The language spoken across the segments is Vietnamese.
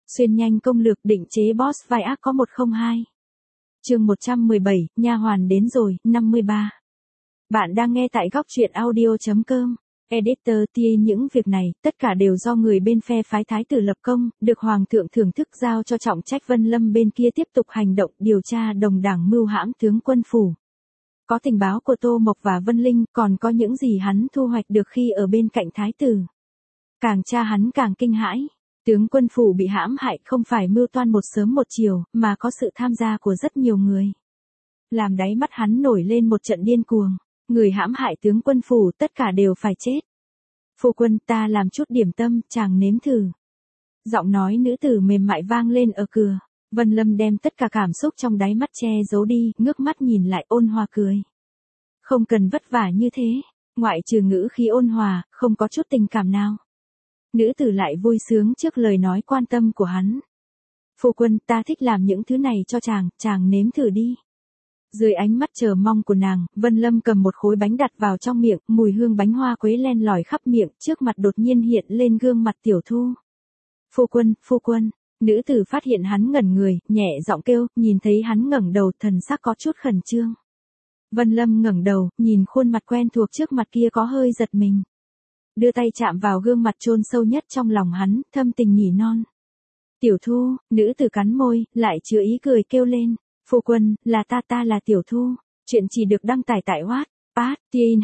Xuyên nhanh công lược định chế boss vai ác có 102. Chương 117, nha hoàn đến rồi, 53. Bạn đang nghe tại góc truyện audio.com. Editor tia những việc này, tất cả đều do người bên phe phái thái tử lập công, được hoàng thượng thưởng thức giao cho trọng trách. Vân Lâm bên kia tiếp tục hành động điều tra đồng đảng mưu hãm tướng quân phủ. Có tình báo của Tô Mộc và Vân Linh, còn có những gì hắn thu hoạch được khi ở bên cạnh thái tử. Càng tra hắn càng kinh hãi. Tướng quân phủ bị hãm hại không phải mưu toan một sớm một chiều, mà có sự tham gia của rất nhiều người. Làm đáy mắt hắn nổi lên một trận điên cuồng. Người hãm hại tướng quân phủ tất cả đều phải chết. Phu quân, ta làm chút điểm tâm, chàng nếm thử. Giọng nói nữ tử mềm mại vang lên ở cửa. Vân Lâm đem tất cả cảm xúc trong đáy mắt che giấu đi, ngước mắt nhìn lại ôn hòa cười. Không cần vất vả như thế, ngoại trừ ngữ khí ôn hòa, không có chút tình cảm nào. Nữ tử lại vui sướng trước lời nói quan tâm của hắn. Phu quân, ta thích làm những thứ này cho chàng nếm thử đi. Dưới ánh mắt chờ mong của nàng, Vân Lâm cầm một khối bánh đặt vào trong miệng, mùi hương bánh hoa quế len lỏi khắp miệng, trước mặt đột nhiên hiện lên gương mặt Tiểu Thu. Phu quân, nữ tử phát hiện hắn ngẩn người, nhẹ giọng kêu, nhìn thấy hắn ngẩng đầu, thần sắc có chút khẩn trương. Vân Lâm ngẩng đầu, nhìn khuôn mặt quen thuộc trước mặt kia có hơi giật mình. Đưa tay chạm vào gương mặt chôn sâu nhất trong lòng hắn, thâm tình nhỉ non. Tiểu Thu, nữ tử cắn môi, lại chứa ý cười kêu lên. Phu quân, là ta là Tiểu Thu. Chuyện chỉ được đăng tải tại Wattpad, Teen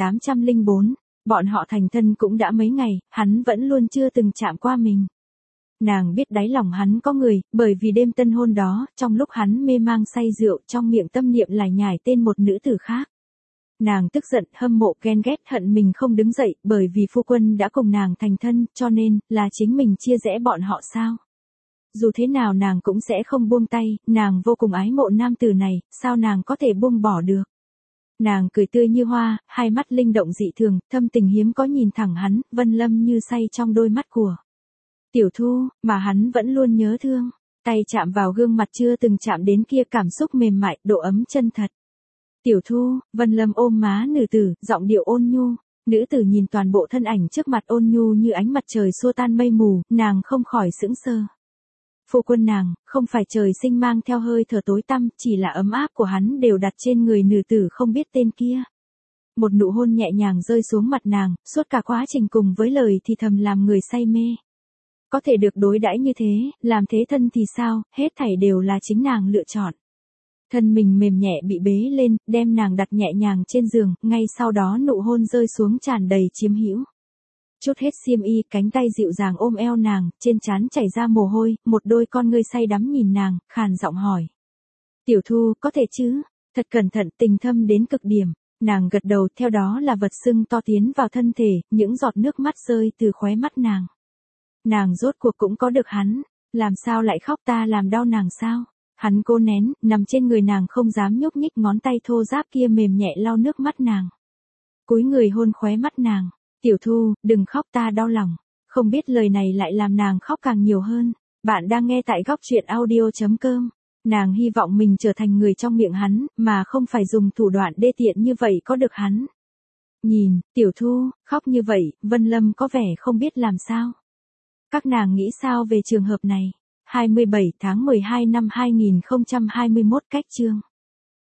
2804. Bọn họ thành thân cũng đã mấy ngày, hắn vẫn luôn chưa từng chạm qua mình. Nàng biết đáy lòng hắn có người, bởi vì đêm tân hôn đó, trong lúc hắn mê mang say rượu, trong miệng tâm niệm lải nhải tên một nữ tử khác. Nàng tức giận, hâm mộ, ghen ghét, hận mình không đứng dậy, bởi vì phu quân đã cùng nàng thành thân, cho nên, là chính mình chia rẽ bọn họ sao? Dù thế nào nàng cũng sẽ không buông tay, nàng vô cùng ái mộ nam tử này, sao nàng có thể buông bỏ được? Nàng cười tươi như hoa, hai mắt linh động dị thường, thâm tình hiếm có nhìn thẳng hắn, Vân Lâm như say trong đôi mắt của Tiểu Thu, mà hắn vẫn luôn nhớ thương. Tay chạm vào gương mặt chưa từng chạm đến kia, cảm xúc mềm mại, độ ấm chân thật. Tiểu Thu, Vân Lâm ôm má nữ tử, giọng điệu ôn nhu. Nữ tử nhìn toàn bộ thân ảnh trước mặt ôn nhu như ánh mặt trời xua tan mây mù, nàng không khỏi sững sờ. Phu quân nàng, không phải trời sinh mang theo hơi thở tối tăm, chỉ là ấm áp của hắn đều đặt trên người nữ tử không biết tên kia. Một nụ hôn nhẹ nhàng rơi xuống mặt nàng, suốt cả quá trình cùng với lời thì thầm làm người say mê. Có thể được đối đãi như thế, làm thế thân thì sao, hết thảy đều là chính nàng lựa chọn. Thân mình mềm nhẹ bị bế lên, đem nàng đặt nhẹ nhàng trên giường, ngay sau đó nụ hôn rơi xuống tràn đầy chiếm hữu. Chút hết xiêm y, cánh tay dịu dàng ôm eo nàng, trên trán chảy ra mồ hôi, một đôi con ngươi say đắm nhìn nàng, khàn giọng hỏi. Tiểu Thu, có thể chứ? Thật cẩn thận, tình thâm đến cực điểm. Nàng gật đầu, theo đó là vật sưng to tiến vào thân thể, những giọt nước mắt rơi từ khóe mắt nàng. Nàng rốt cuộc cũng có được hắn, làm sao lại khóc, ta làm đau nàng sao? Hắn cố nén, nằm trên người nàng không dám nhúc nhích, ngón tay thô ráp kia mềm nhẹ lau nước mắt nàng. Cúi người hôn khóe mắt nàng. Tiểu Thu, đừng khóc, ta đau lòng. Không biết lời này lại làm nàng khóc càng nhiều hơn. Bạn đang nghe tại góc truyện audio.com. Nàng hy vọng mình trở thành người trong miệng hắn, mà không phải dùng thủ đoạn đê tiện như vậy có được hắn. Nhìn, Tiểu Thu, khóc như vậy, Vân Lâm có vẻ không biết làm sao. Các nàng nghĩ sao về trường hợp này? 27 tháng 12 năm 2021 cách chương.